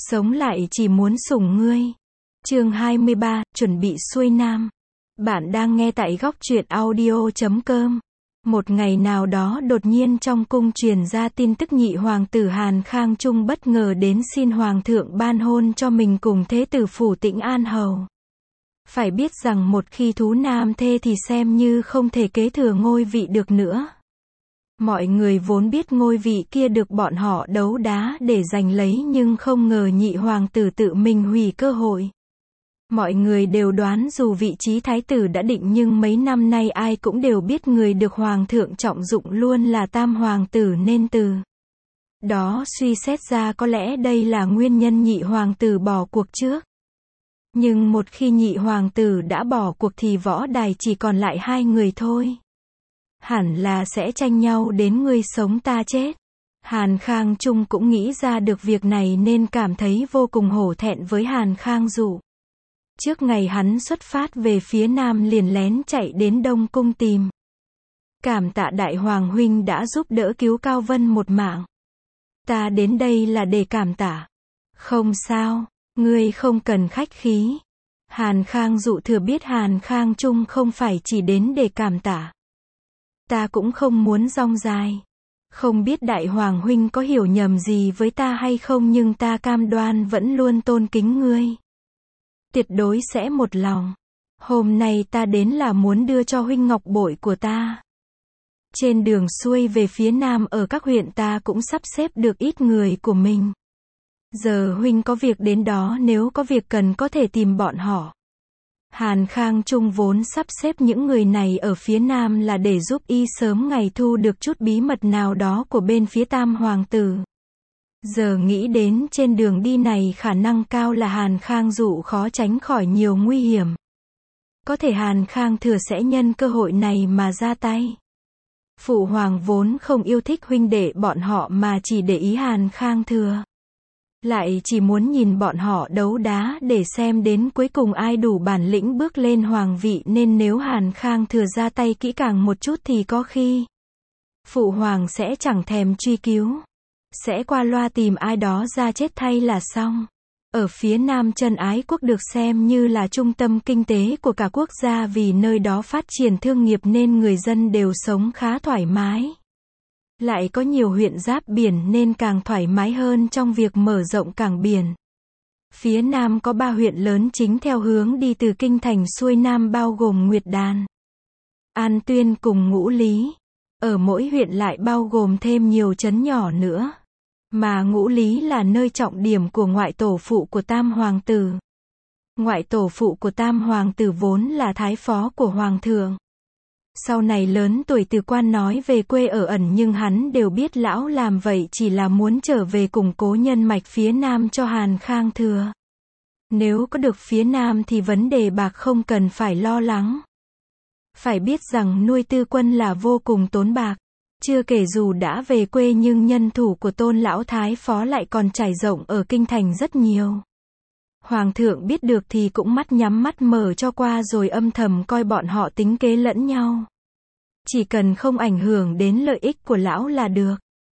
Sống lại chỉ muốn sủng ngươi. Chương 23, chuẩn bị xuôi nam. Bạn đang nghe tại góc truyện audio.com. Một ngày nào đó đột nhiên trong cung truyền ra tin tức nhị hoàng tử Hàn Khang Trung bất ngờ đến xin hoàng thượng ban hôn cho mình cùng thế tử phủ Tĩnh An Hầu. Phải biết rằng một khi thú nam thê thì xem như không thể kế thừa ngôi vị được nữa. Mọi người vốn biết ngôi vị kia được bọn họ đấu đá để giành lấy, nhưng không ngờ nhị hoàng tử tự mình hủy cơ hội. Mọi người đều đoán dù vị trí thái tử đã định, nhưng mấy năm nay ai cũng đều biết người được hoàng thượng trọng dụng luôn là tam hoàng tử, nên từ đó suy xét ra có lẽ đây là nguyên nhân nhị hoàng tử bỏ cuộc trước. Nhưng một khi nhị hoàng tử đã bỏ cuộc thì võ đài chỉ còn lại hai người thôi. Hẳn là sẽ tranh nhau đến ngươi sống ta chết. Hàn Khang Trung cũng nghĩ ra được việc này nên cảm thấy vô cùng hổ thẹn với Hàn Khang Dụ. Trước ngày hắn xuất phát về phía nam liền lén chạy đến Đông Cung tìm. Cảm tạ đại hoàng huynh đã giúp đỡ cứu Cao Vân một mạng. Ta đến đây là để cảm tạ. Không sao, ngươi không cần khách khí. Hàn Khang Dụ thừa biết Hàn Khang Trung không phải chỉ đến để cảm tạ. Ta cũng không muốn rong dài. Không biết đại hoàng huynh có hiểu nhầm gì với ta hay không, nhưng ta cam đoan vẫn luôn tôn kính ngươi. Tuyệt đối sẽ một lòng. Hôm nay ta đến là muốn đưa cho huynh ngọc bội của ta. Trên đường xuôi về phía nam ở các huyện ta cũng sắp xếp được ít người của mình. Giờ huynh có việc đến đó, nếu có việc cần có thể tìm bọn họ. Hàn Khang Trung vốn sắp xếp những người này ở phía nam là để giúp y sớm ngày thu được chút bí mật nào đó của bên phía tam hoàng tử. Giờ nghĩ đến trên đường đi này khả năng cao là Hàn Khang Dụ khó tránh khỏi nhiều nguy hiểm. Có thể Hàn Khang Thừa sẽ nhân cơ hội này mà ra tay. Phụ hoàng vốn không yêu thích huynh đệ bọn họ mà chỉ để ý Hàn Khang Thừa. Lại chỉ muốn nhìn bọn họ đấu đá để xem đến cuối cùng ai đủ bản lĩnh bước lên hoàng vị, nên nếu Hàn Khang Thừa ra tay kỹ càng một chút thì có khi phụ hoàng sẽ chẳng thèm truy cứu. Sẽ qua loa tìm ai đó ra chết thay là xong. Ở phía nam Trân Ái Quốc được xem như là trung tâm kinh tế của cả quốc gia, vì nơi đó phát triển thương nghiệp nên người dân đều sống khá thoải mái. Lại có nhiều huyện giáp biển nên càng thoải mái hơn trong việc mở rộng cảng biển. Phía nam có 3 huyện lớn chính theo hướng đi từ kinh thành xuôi nam, bao gồm Nguyệt Đàn, An Tuyên cùng Ngũ Lý. Ở mỗi huyện lại bao gồm thêm nhiều trấn nhỏ nữa. Mà Ngũ Lý là nơi trọng điểm của ngoại tổ phụ của tam hoàng tử. Ngoại tổ phụ của tam hoàng tử vốn là thái phó của hoàng thượng. Sau này lớn tuổi từ quan nói về quê ở ẩn, nhưng hắn đều biết lão làm vậy chỉ là muốn trở về củng cố nhân mạch phía nam cho Hàn Khang Thừa. Nếu có được phía nam thì vấn đề bạc không cần phải lo lắng. Phải biết rằng nuôi tư quân là vô cùng tốn bạc. Chưa kể dù đã về quê nhưng nhân thủ của Tôn lão thái phó lại còn trải rộng ở kinh thành rất nhiều. Hoàng thượng biết được thì cũng mắt nhắm mắt mở cho qua, rồi âm thầm coi bọn họ tính kế lẫn nhau. Chỉ cần không ảnh hưởng đến lợi ích của lão là được.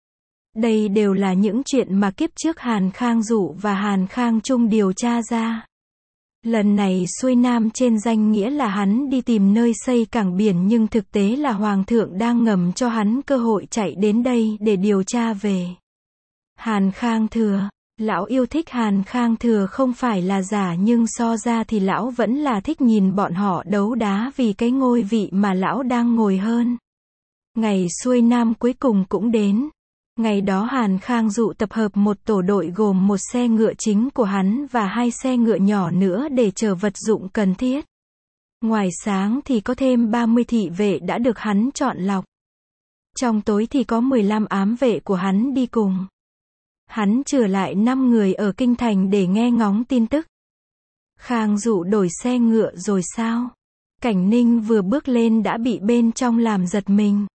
Đây đều là những chuyện mà kiếp trước Hàn Khang Dụ và Hàn Khang Trung điều tra ra. Lần này xuôi nam trên danh nghĩa là hắn đi tìm nơi xây cảng biển, nhưng thực tế là hoàng thượng đang ngầm cho hắn cơ hội chạy đến đây để điều tra về Hàn Khang Thừa. Lão yêu thích Hàn Khang Thừa không phải là giả, nhưng so ra thì lão vẫn là thích nhìn bọn họ đấu đá vì cái ngôi vị mà lão đang ngồi hơn. Ngày xuôi nam cuối cùng cũng đến. Ngày đó Hàn Khang Dụ tập hợp một tổ đội gồm một xe ngựa chính của hắn và 2 xe ngựa nhỏ nữa để chở vật dụng cần thiết. Ngoài sáng thì có thêm 30 thị vệ đã được hắn chọn lọc. Trong tối thì có 15 ám vệ của hắn đi cùng. Hắn trừ lại 5 người ở kinh thành để nghe ngóng tin tức. Khang Dụ đổi xe ngựa rồi sao? Cảnh Ninh vừa bước lên đã bị bên trong làm giật mình.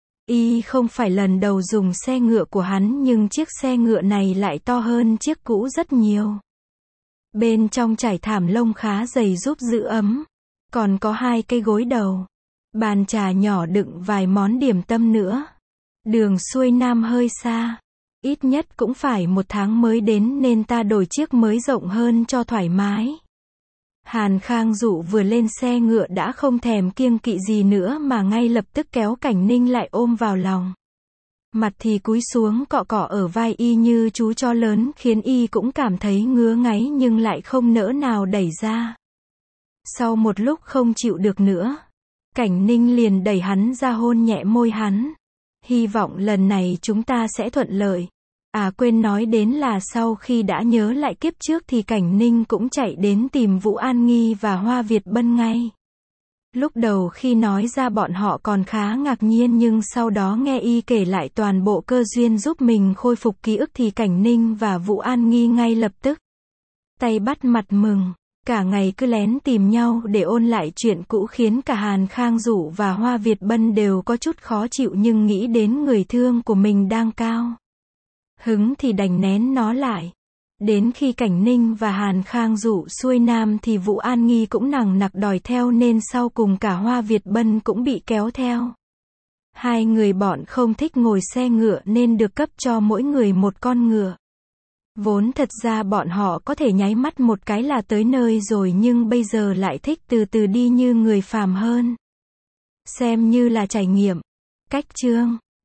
Y không phải lần đầu dùng xe ngựa của hắn, nhưng chiếc xe ngựa này lại to hơn chiếc cũ rất nhiều. Bên trong trải thảm lông khá dày giúp giữ ấm. Còn có 2 cây gối đầu. Bàn trà nhỏ đựng vài món điểm tâm nữa. Đường xuôi nam hơi xa. Ít nhất cũng phải 1 tháng mới đến nên ta đổi chiếc mới rộng hơn cho thoải mái. Hàn Khang Dụ vừa lên xe ngựa đã không thèm kiêng kỵ gì nữa mà ngay lập tức kéo Cảnh Ninh lại ôm vào lòng. Mặt thì cúi xuống cọ cọ ở vai y như chú chó lớn khiến y cũng cảm thấy ngứa ngáy nhưng lại không nỡ nào đẩy ra. Sau một lúc không chịu được nữa, Cảnh Ninh liền đẩy hắn ra hôn nhẹ môi hắn. Hy vọng lần này chúng ta sẽ thuận lợi. À quên nói đến là sau khi đã nhớ lại kiếp trước thì Cảnh Ninh cũng chạy đến tìm Vũ An Nghi và Hoa Việt Bân ngay. Lúc đầu khi nói ra bọn họ còn khá ngạc nhiên nhưng sau đó nghe y kể lại toàn bộ cơ duyên giúp mình khôi phục ký ức thì Cảnh Ninh và Vũ An Nghi ngay lập tức tay bắt mặt mừng. Cả ngày cứ lén tìm nhau để ôn lại chuyện cũ khiến cả Hàn Khang Dụ và Hoa Việt Bân đều có chút khó chịu nhưng nghĩ đến người thương của mình đang cao hứng thì đành nén nó lại. Đến khi Cảnh Ninh và Hàn Khang Dụ xuôi nam thì Vũ An Nghi cũng nằng nặc đòi theo nên sau cùng cả Hoa Việt Bân cũng bị kéo theo. Hai người bọn không thích ngồi xe ngựa nên được cấp cho mỗi người một con ngựa. Vốn thật ra bọn họ có thể nháy mắt một cái là tới nơi rồi nhưng bây giờ lại thích từ từ đi như người phàm hơn. Xem như là trải nghiệm. Cách chương